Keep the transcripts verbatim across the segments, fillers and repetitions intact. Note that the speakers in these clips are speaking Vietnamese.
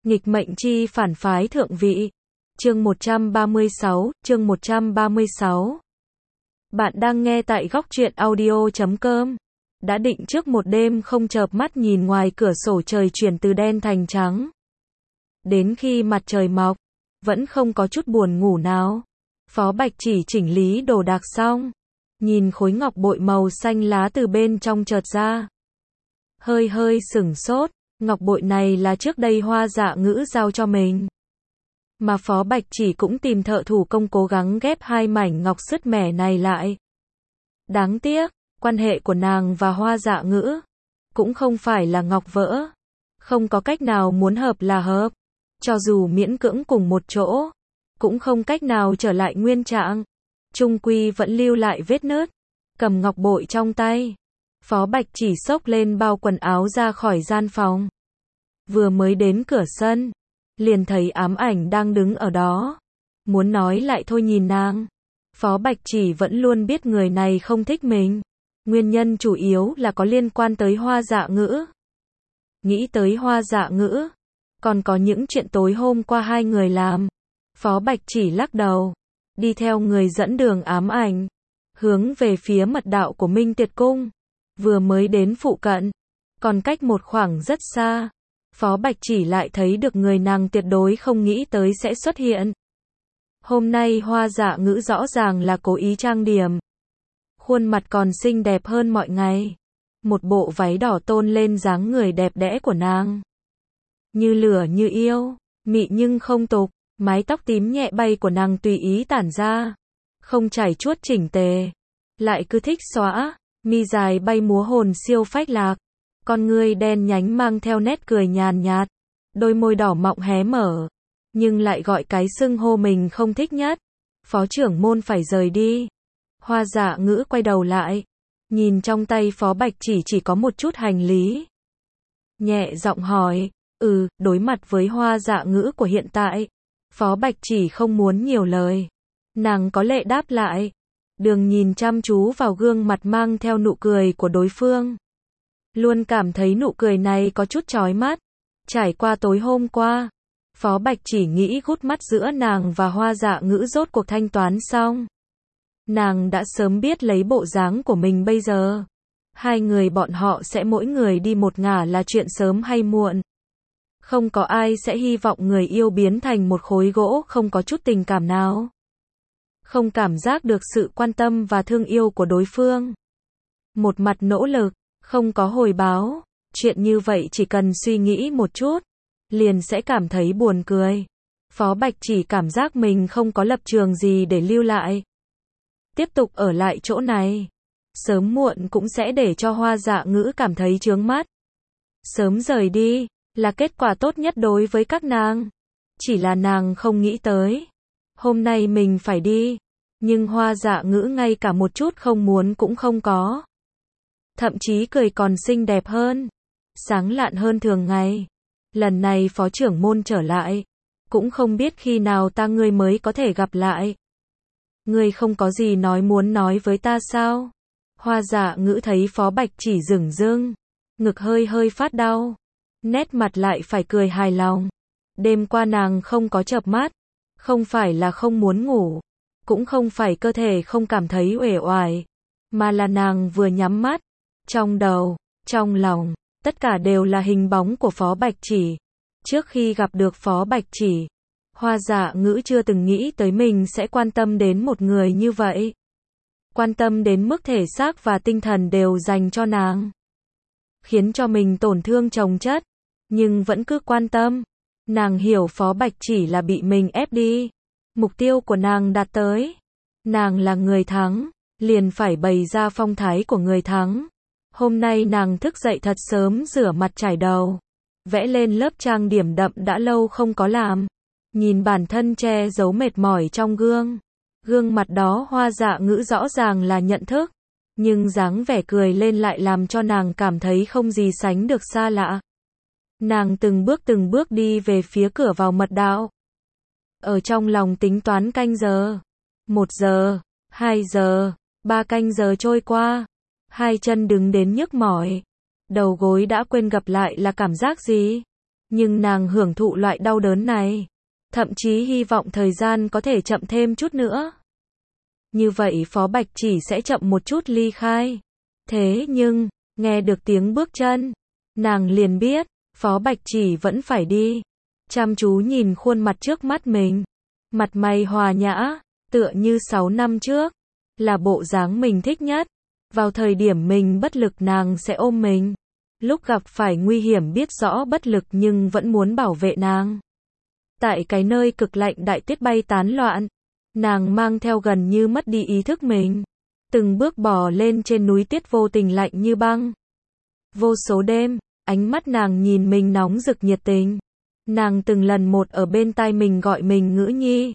Nghịch mệnh chi phản phái thượng vị. Chương một trăm ba mươi sáu, chương một trăm ba mươi sáu. Bạn đang nghe tại góc truyện audio chấm com. Đã định trước một đêm không chợp mắt nhìn ngoài cửa sổ trời chuyển từ đen thành trắng. Đến khi mặt trời mọc, vẫn không có chút buồn ngủ nào. Phó Bạch chỉ chỉnh lý đồ đạc xong, nhìn khối ngọc bội màu xanh lá từ bên trong chợt ra. Hơi hơi sửng sốt, ngọc bội này là trước đây Hoa Dạ Ngữ giao cho mình. Mà Phó Bạch chỉ cũng tìm thợ thủ công cố gắng ghép hai mảnh ngọc sứt mẻ này lại. Đáng tiếc, quan hệ của nàng và Hoa Dạ Ngữ cũng không phải là ngọc vỡ. Không có cách nào muốn hợp là hợp. Cho dù miễn cưỡng cùng một chỗ, cũng không cách nào trở lại nguyên trạng. Chung quy vẫn lưu lại vết nứt. Cầm ngọc bội trong tay, Phó Bạch chỉ xốc lên bao quần áo ra khỏi gian phòng. Vừa mới đến cửa sân, liền thấy ám ảnh đang đứng ở đó. Muốn nói lại thôi nhìn nàng. Phó Bạch chỉ vẫn luôn biết người này không thích mình. Nguyên nhân chủ yếu là có liên quan tới Hoa Dạ Ngữ. Nghĩ tới Hoa Dạ Ngữ, còn có những chuyện tối hôm qua hai người làm. Phó Bạch chỉ lắc đầu, đi theo người dẫn đường ám ảnh, hướng về phía mật đạo của Minh Tiệt Cung. Vừa mới đến phụ cận, còn cách một khoảng rất xa, Phó Bạch chỉ lại thấy được người nàng tuyệt đối không nghĩ tới sẽ xuất hiện. Hôm nay Hoa Dạ Ngữ rõ ràng là cố ý trang điểm. Khuôn mặt còn xinh đẹp hơn mọi ngày. Một bộ váy đỏ tôn lên dáng người đẹp đẽ của nàng. Như lửa như yêu, mị nhưng không tục, mái tóc tím nhẹ bay của nàng tùy ý tản ra. Không chảy chuốt chỉnh tề, lại cứ thích xõa, mi dài bay múa hồn siêu phách lạc. Con ngươi đen nhánh mang theo nét cười nhàn nhạt, đôi môi đỏ mọng hé mở, nhưng lại gọi cái xưng hô mình không thích nhất. Phó trưởng môn phải rời đi. Hoa Dạ Ngữ quay đầu lại, nhìn trong tay Phó Bạch chỉ chỉ có một chút hành lý. Nhẹ giọng hỏi, ừ, đối mặt với Hoa Dạ Ngữ của hiện tại, Phó Bạch chỉ không muốn nhiều lời. Nàng có lệ đáp lại, đường nhìn chăm chú vào gương mặt mang theo nụ cười của đối phương. Luôn cảm thấy nụ cười này có chút chói mắt. Trải qua tối hôm qua, Phó Bạch chỉ nghĩ gút mắt giữa nàng và Hoa Dạ Ngữ rốt cuộc thanh toán xong. Nàng đã sớm biết lấy bộ dáng của mình bây giờ, hai người bọn họ sẽ mỗi người đi một ngả là chuyện sớm hay muộn. Không có ai sẽ hy vọng người yêu biến thành một khối gỗ không có chút tình cảm nào. Không cảm giác được sự quan tâm và thương yêu của đối phương. Một mặt nỗ lực, không có hồi báo. Chuyện như vậy chỉ cần suy nghĩ một chút, liền sẽ cảm thấy buồn cười. Phó Bạch chỉ cảm giác mình không có lập trường gì để lưu lại. Tiếp tục ở lại chỗ này, sớm muộn cũng sẽ để cho Hoa Dạ Ngữ cảm thấy chướng mắt. Sớm rời đi, là kết quả tốt nhất đối với các nàng. Chỉ là nàng không nghĩ tới. Hôm nay mình phải đi, nhưng Hoa Dạ Ngữ ngay cả một chút không muốn cũng không có. Thậm chí cười còn xinh đẹp hơn, sáng lạn hơn thường ngày. Lần này phó trưởng môn trở lại, cũng không biết khi nào ta ngươi mới có thể gặp lại. Ngươi không có gì nói muốn nói với ta sao? Hoa Dạ Ngữ thấy Phó Bạch chỉ dửng dưng, ngực hơi hơi phát đau, nét mặt lại phải cười hài lòng. Đêm qua nàng không có chợp mắt, không phải là không muốn ngủ, cũng không phải cơ thể không cảm thấy uể oải, mà là nàng vừa nhắm mắt, trong đầu, trong lòng, tất cả đều là hình bóng của Phó Bạch chỉ. Trước khi gặp được Phó Bạch chỉ, Hoa Dạ Ngữ chưa từng nghĩ tới mình sẽ quan tâm đến một người như vậy. Quan tâm đến mức thể xác và tinh thần đều dành cho nàng. Khiến cho mình tổn thương chồng chất, nhưng vẫn cứ quan tâm. Nàng hiểu Phó Bạch chỉ là bị mình ép đi. Mục tiêu của nàng đạt tới. Nàng là người thắng, liền phải bày ra phong thái của người thắng. Hôm nay nàng thức dậy thật sớm, rửa mặt chải đầu, vẽ lên lớp trang điểm đậm đã lâu không có làm. Nhìn bản thân che giấu mệt mỏi trong gương. Gương mặt đó Hoa Dạ Ngữ rõ ràng là nhận thức, nhưng dáng vẻ cười lên lại làm cho nàng cảm thấy không gì sánh được xa lạ. Nàng từng bước từng bước đi về phía cửa vào mật đạo. Ở trong lòng tính toán canh giờ. Một giờ, hai giờ, ba canh giờ trôi qua. Hai chân đứng đến nhức mỏi. Đầu gối đã quên gặp lại là cảm giác gì. Nhưng nàng hưởng thụ loại đau đớn này. Thậm chí hy vọng thời gian có thể chậm thêm chút nữa. Như vậy Phó Bạch Chỉ sẽ chậm một chút ly khai. Thế nhưng, nghe được tiếng bước chân, nàng liền biết, Phó Bạch Chỉ vẫn phải đi. Chăm chú nhìn khuôn mặt trước mắt mình. Mặt mày hòa nhã, tựa như sáu năm trước. Là bộ dáng mình thích nhất. Vào thời điểm mình bất lực nàng sẽ ôm mình. Lúc gặp phải nguy hiểm biết rõ bất lực nhưng vẫn muốn bảo vệ nàng. Tại cái nơi cực lạnh đại tuyết bay tán loạn, nàng mang theo gần như mất đi ý thức mình. Từng bước bò lên trên núi tuyết vô tình lạnh như băng. Vô số đêm, ánh mắt nàng nhìn mình nóng rực nhiệt tình. Nàng từng lần một ở bên tai mình gọi mình ngữ nhi.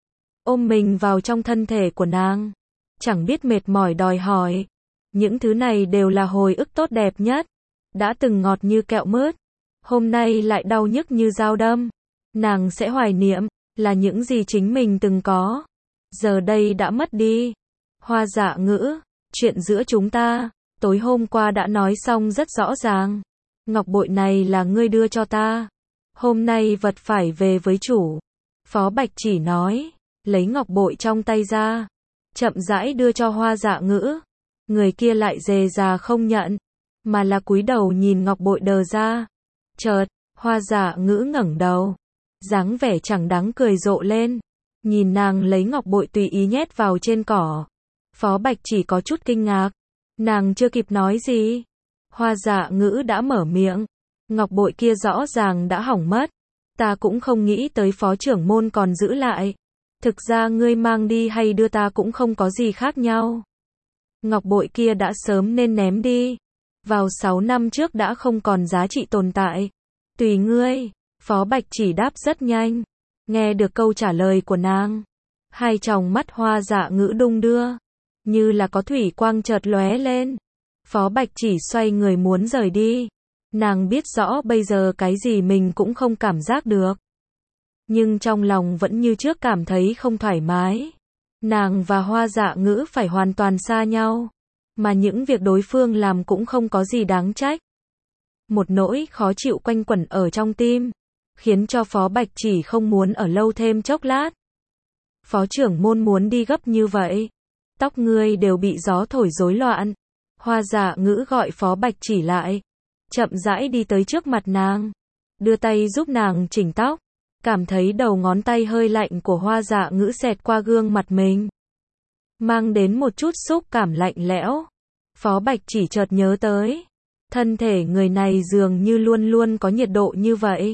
Ôm mình vào trong thân thể của nàng. Chẳng biết mệt mỏi đòi hỏi. Những thứ này đều là hồi ức tốt đẹp nhất. Đã từng ngọt như kẹo mứt. Hôm nay lại đau nhức như dao đâm. Nàng sẽ hoài niệm, là những gì chính mình từng có. Giờ đây đã mất đi. Hoa Dạ Ngữ, chuyện giữa chúng ta, tối hôm qua đã nói xong rất rõ ràng. Ngọc bội này là ngươi đưa cho ta. Hôm nay vật phải về với chủ. Phó Bạch Chỉ nói, lấy ngọc bội trong tay ra. Chậm rãi đưa cho Hoa Dạ Ngữ. Người kia lại dè dà không nhận. Mà là cúi đầu nhìn ngọc bội đờ ra. Chợt, Hoa Dạ Ngữ ngẩng đầu. Dáng vẻ chẳng đáng cười rộ lên. Nhìn nàng lấy ngọc bội tùy ý nhét vào trên cỏ. Phó Bạch Chỉ có chút kinh ngạc. Nàng chưa kịp nói gì. Hoa Dạ Ngữ đã mở miệng. Ngọc bội kia rõ ràng đã hỏng mất. Ta cũng không nghĩ tới phó trưởng môn còn giữ lại. Thực ra ngươi mang đi hay đưa ta cũng không có gì khác nhau. Ngọc bội kia đã sớm nên ném đi. Vào sáu năm trước đã không còn giá trị tồn tại. Tùy ngươi. Phó Bạch Chỉ đáp rất nhanh. Nghe được câu trả lời của nàng. Hai tròng mắt Hoa Dạ Ngữ đung đưa. Như là có thủy quang chợt lóe lên. Phó Bạch Chỉ xoay người muốn rời đi. Nàng biết rõ bây giờ cái gì mình cũng không cảm giác được. Nhưng trong lòng vẫn như trước cảm thấy không thoải mái. Nàng và Hoa Dạ Ngữ phải hoàn toàn xa nhau. Mà những việc đối phương làm cũng không có gì đáng trách. Một nỗi khó chịu quanh quẩn ở trong tim. Khiến cho Phó Bạch Chỉ không muốn ở lâu thêm chốc lát. Phó trưởng môn muốn đi gấp như vậy. Tóc ngươi đều bị gió thổi rối loạn. Hoa Dạ Ngữ gọi Phó Bạch Chỉ lại. Chậm rãi đi tới trước mặt nàng. Đưa tay giúp nàng chỉnh tóc. Cảm thấy đầu ngón tay hơi lạnh của Hoa Dạ Ngữ xẹt qua gương mặt mình. Mang đến một chút xúc cảm lạnh lẽo. Phó Bạch Chỉ chợt nhớ tới. Thân thể người này dường như luôn luôn có nhiệt độ như vậy.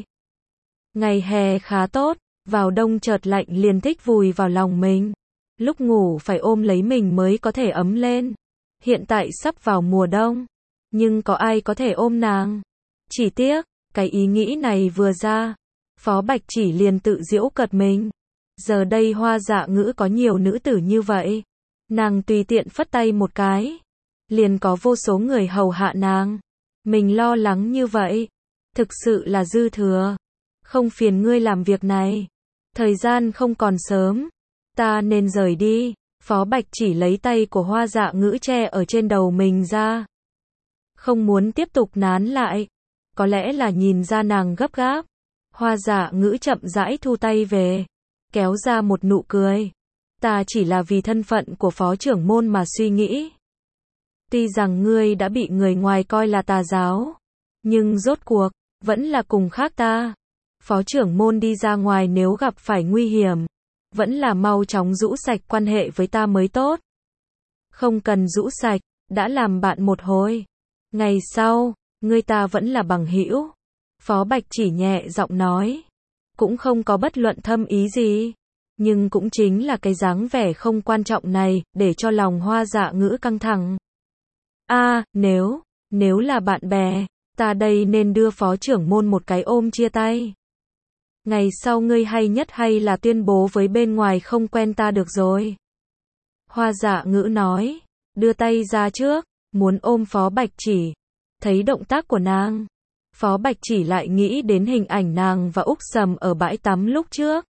Ngày hè khá tốt. Vào đông chợt lạnh liền thích vùi vào lòng mình. Lúc ngủ phải ôm lấy mình mới có thể ấm lên. Hiện tại sắp vào mùa đông. Nhưng có ai có thể ôm nàng? Chỉ tiếc, cái ý nghĩ này vừa ra. Phó Bạch Chỉ liền tự giễu cợt mình. Giờ đây Hoa Dạ Ngữ có nhiều nữ tử như vậy. Nàng tùy tiện phất tay một cái. Liền có vô số người hầu hạ nàng. Mình lo lắng như vậy. Thực sự là dư thừa. Không phiền ngươi làm việc này. Thời gian không còn sớm. Ta nên rời đi. Phó Bạch Chỉ lấy tay của Hoa Dạ Ngữ che ở trên đầu mình ra. Không muốn tiếp tục nán lại. Có lẽ là nhìn ra nàng gấp gáp. Hoa Dạ Ngữ chậm rãi thu tay về. Kéo ra một nụ cười. Ta chỉ là vì thân phận của phó trưởng môn mà suy nghĩ. Tuy rằng ngươi đã bị người ngoài coi là tà giáo. Nhưng rốt cuộc, vẫn là cùng khác ta. Phó trưởng môn đi ra ngoài nếu gặp phải nguy hiểm. Vẫn là mau chóng rũ sạch quan hệ với ta mới tốt. Không cần rũ sạch, đã làm bạn một hồi. Ngày sau, ngươi ta vẫn là bằng hữu. Phó Bạch Chỉ nhẹ giọng nói. Cũng không có bất luận thâm ý gì. Nhưng cũng chính là cái dáng vẻ không quan trọng này, để cho lòng Hoa Dạ Ngữ căng thẳng. A, à, nếu, nếu là bạn bè, ta đây nên đưa phó trưởng môn một cái ôm chia tay. Ngày sau ngươi hay nhất hay là tuyên bố với bên ngoài không quen ta được rồi. Hoa Dạ Ngữ nói, đưa tay ra trước, muốn ôm Phó Bạch Chỉ. Thấy động tác của nàng, Phó Bạch Chỉ lại nghĩ đến hình ảnh nàng và Úc Sầm ở bãi tắm lúc trước.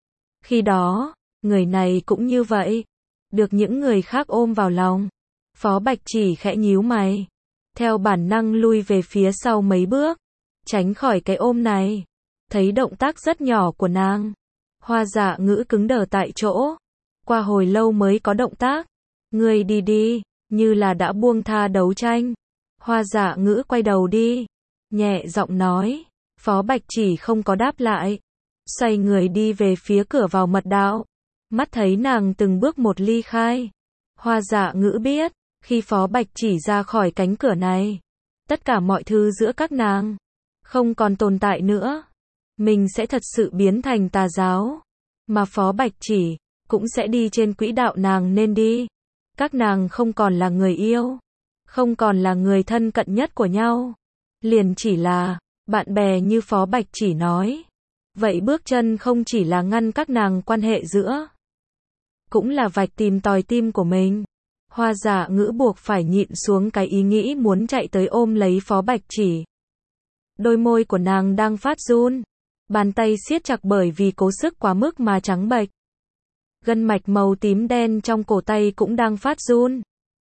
Khi đó, người này cũng như vậy, được những người khác ôm vào lòng. Phó Bạch Chỉ khẽ nhíu mày, theo bản năng lui về phía sau mấy bước. tránh khỏi cái ôm này. Thấy động tác rất nhỏ của nàng, Hoa Dạ Ngữ cứng đờ tại chỗ. Qua hồi lâu mới có động tác. Ngươi đi đi, như là đã buông tha đấu tranh. Hoa Dạ Ngữ quay đầu đi, nhẹ giọng nói. Phó Bạch Chỉ không có đáp lại, xoay người đi về phía cửa vào mật đạo. Mắt thấy nàng từng bước một ly khai. Hoa Dạ Ngữ biết, khi Phó Bạch Chỉ ra khỏi cánh cửa này, tất cả mọi thứ giữa các nàng không còn tồn tại nữa. Mình sẽ thật sự biến thành tà giáo, mà Phó Bạch Chỉ cũng sẽ đi trên quỹ đạo nàng nên đi. Các nàng không còn là người yêu, không còn là người thân cận nhất của nhau, liền chỉ là bạn bè như Phó Bạch Chỉ nói. Vậy bước chân không chỉ là ngăn các nàng quan hệ giữa, cũng là vạch tìm tòi tim của mình. Hoa Dạ Ngữ buộc phải nhịn xuống cái ý nghĩ muốn chạy tới ôm lấy Phó Bạch Chỉ. Đôi môi của nàng đang phát run, bàn tay siết chặt bởi vì cố sức quá mức mà trắng bệch. Gân mạch màu tím đen trong cổ tay cũng đang phát run.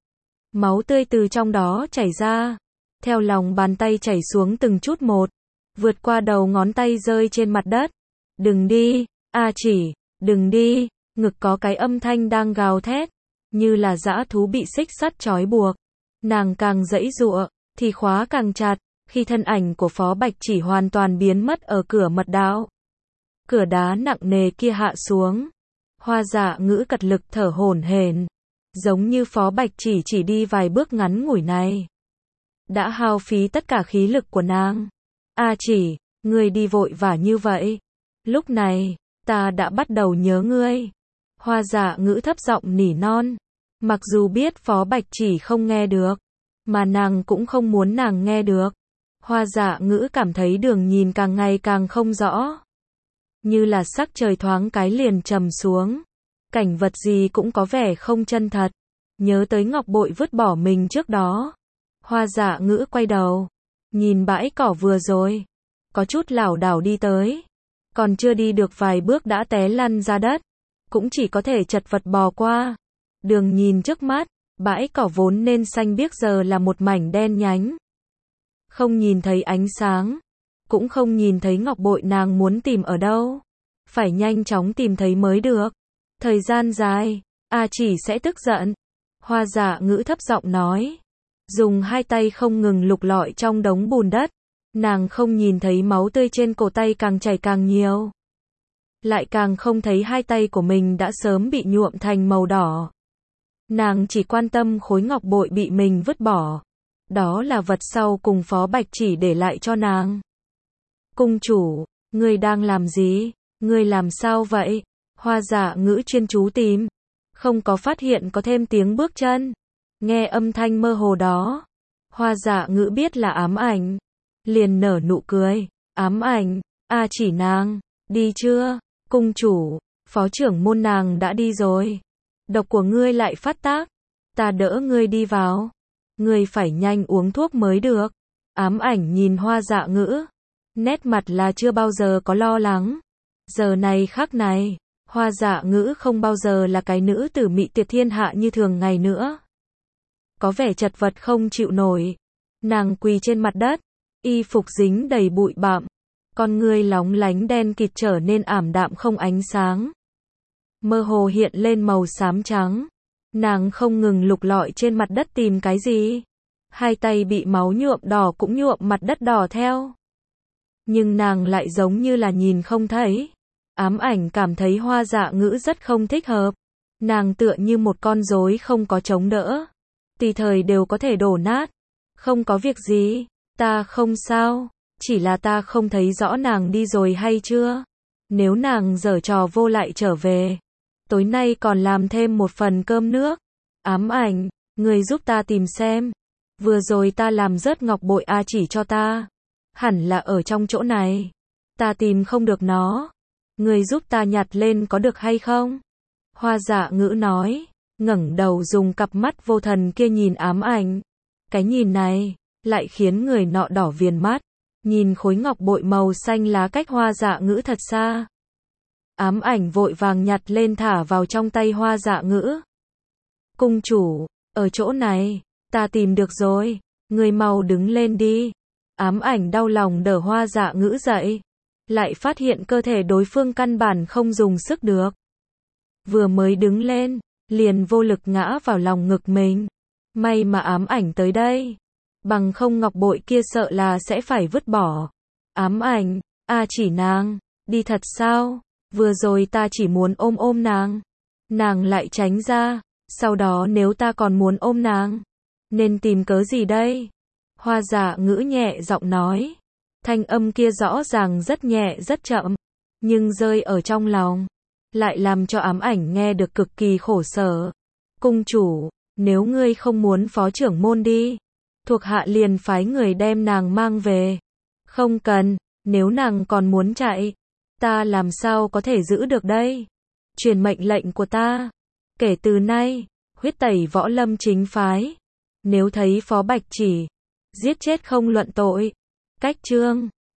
Máu tươi từ trong đó chảy ra, theo lòng bàn tay chảy xuống từng chút một, vượt qua đầu ngón tay rơi trên mặt đất. Đừng đi, A Chỉ, đừng đi. Ngực có cái âm thanh đang gào thét, như là dã thú bị xích sắt trói buộc. Nàng càng giãy giụa, thì khóa càng chặt, khi thân ảnh của Phó Bạch Chỉ hoàn toàn biến mất ở cửa mật đạo. Cửa đá nặng nề kia hạ xuống. Hoa Dạ Ngữ cật lực thở hổn hển, giống như Phó Bạch Chỉ chỉ đi vài bước ngắn ngủi này đã hao phí tất cả khí lực của nàng. A Chỉ, ngươi đi vội vã như vậy. Lúc này, ta đã bắt đầu nhớ ngươi. Hoa Dạ Ngữ thấp giọng nỉ non. Mặc dù biết Phó Bạch Chỉ không nghe được, mà nàng cũng không muốn nàng nghe được. Hoa Dạ Ngữ cảm thấy đường nhìn càng ngày càng không rõ, như là sắc trời thoáng cái liền trầm xuống. Cảnh vật gì cũng có vẻ không chân thật. Nhớ tới ngọc bội vứt bỏ mình trước đó, Hoa Dạ Ngữ quay đầu, nhìn bãi cỏ vừa rồi, có chút lảo đảo đi tới. Còn chưa đi được vài bước đã té lăn ra đất, cũng chỉ có thể chật vật bò qua. Đường nhìn trước mắt, bãi cỏ vốn nên xanh biếc giờ là một mảnh đen nhánh. Không nhìn thấy ánh sáng, cũng không nhìn thấy ngọc bội nàng muốn tìm ở đâu. Phải nhanh chóng tìm thấy mới được. Thời gian dài, A Chỉ sẽ tức giận. Hoa Dạ Ngữ thấp giọng nói, dùng hai tay không ngừng lục lọi trong đống bùn đất. Nàng không nhìn thấy máu tươi trên cổ tay càng chảy càng nhiều, lại càng không thấy hai tay của mình đã sớm bị nhuộm thành màu đỏ. Nàng chỉ quan tâm khối ngọc bội bị mình vứt bỏ. Đó là vật sau cùng Phó Bạch Chỉ để lại cho nàng. Cung chủ, ngươi đang làm gì? Ngươi làm sao vậy? Hoa Dạ Ngữ chuyên chú tìm, không có phát hiện có thêm tiếng bước chân. Nghe âm thanh mơ hồ đó, Hoa Dạ Ngữ biết là ám ảnh, liền nở nụ cười. Ám ảnh, A Chỉ nàng, đi chưa? Cung chủ, phó trưởng môn nàng đã đi rồi. Độc của ngươi lại phát tác, ta đỡ ngươi đi vào. Ngươi phải nhanh uống thuốc mới được. Ám ảnh nhìn Hoa Dạ Ngữ, nét mặt là chưa bao giờ có lo lắng. Giờ này khắc này, Hoa Dạ Ngữ không bao giờ là cái nữ tử mị tuyệt thiên hạ như thường ngày nữa. Có vẻ chật vật không chịu nổi. Nàng quỳ trên mặt đất, y phục dính đầy bụi bặm, con ngươi lóng lánh đen kịt trở nên ảm đạm không ánh sáng, mơ hồ hiện lên màu xám trắng. Nàng không ngừng lục lọi trên mặt đất tìm cái gì. Hai tay bị máu nhuộm đỏ cũng nhuộm mặt đất đỏ theo. Nhưng nàng lại giống như là nhìn không thấy. Ám ảnh cảm thấy Hoa Dạ Ngữ rất không thích hợp. Nàng tựa như một con rối không có chống đỡ, tùy thời đều có thể đổ nát. Không có việc gì, ta không sao, chỉ là ta không thấy rõ nàng đi rồi hay chưa. Nếu nàng giở trò vô lại trở về, tối nay còn làm thêm một phần cơm nước. Ám ảnh, người giúp ta tìm xem. Vừa rồi ta làm rớt ngọc bội A Chỉ cho ta, hẳn là ở trong chỗ này. Ta tìm không được nó. Người giúp ta nhặt lên có được hay không? Hoa Dạ Ngữ nói, ngẩng đầu dùng cặp mắt vô thần kia nhìn ám ảnh. Cái nhìn này lại khiến người nọ đỏ viền mắt, nhìn khối ngọc bội màu xanh lá cách Hoa Dạ Ngữ thật xa. Ám ảnh vội vàng nhặt lên thả vào trong tay Hoa Dạ Ngữ. Cung chủ, ở chỗ này, ta tìm được rồi, người mau đứng lên đi. Ám ảnh đau lòng đỡ Hoa Dạ Ngữ dậy, lại phát hiện cơ thể đối phương căn bản không dùng sức được. Vừa mới đứng lên, liền vô lực ngã vào lòng ngực mình. May mà ám ảnh tới đây, bằng không ngọc bội kia sợ là sẽ phải vứt bỏ. Ám ảnh, a chỉ nàng, đi thật sao? Vừa rồi ta chỉ muốn ôm ôm nàng. Nàng lại tránh ra, sau đó nếu ta còn muốn ôm nàng, nên tìm cớ gì đây? Hoa Dạ Ngữ nhẹ giọng nói. Thanh âm kia rõ ràng rất nhẹ rất chậm, nhưng rơi ở trong lòng, lại làm cho ám ảnh nghe được cực kỳ khổ sở. Cung chủ, nếu ngươi không muốn phó trưởng môn đi, thuộc hạ liền phái người đem nàng mang về. Không cần, nếu nàng còn muốn chạy, ta làm sao có thể giữ được đây? Truyền mệnh lệnh của ta. Kể từ nay, huyết tẩy võ lâm chính phái. Nếu thấy Phó Bạch Chỉ, giết chết không luận tội. Cách chương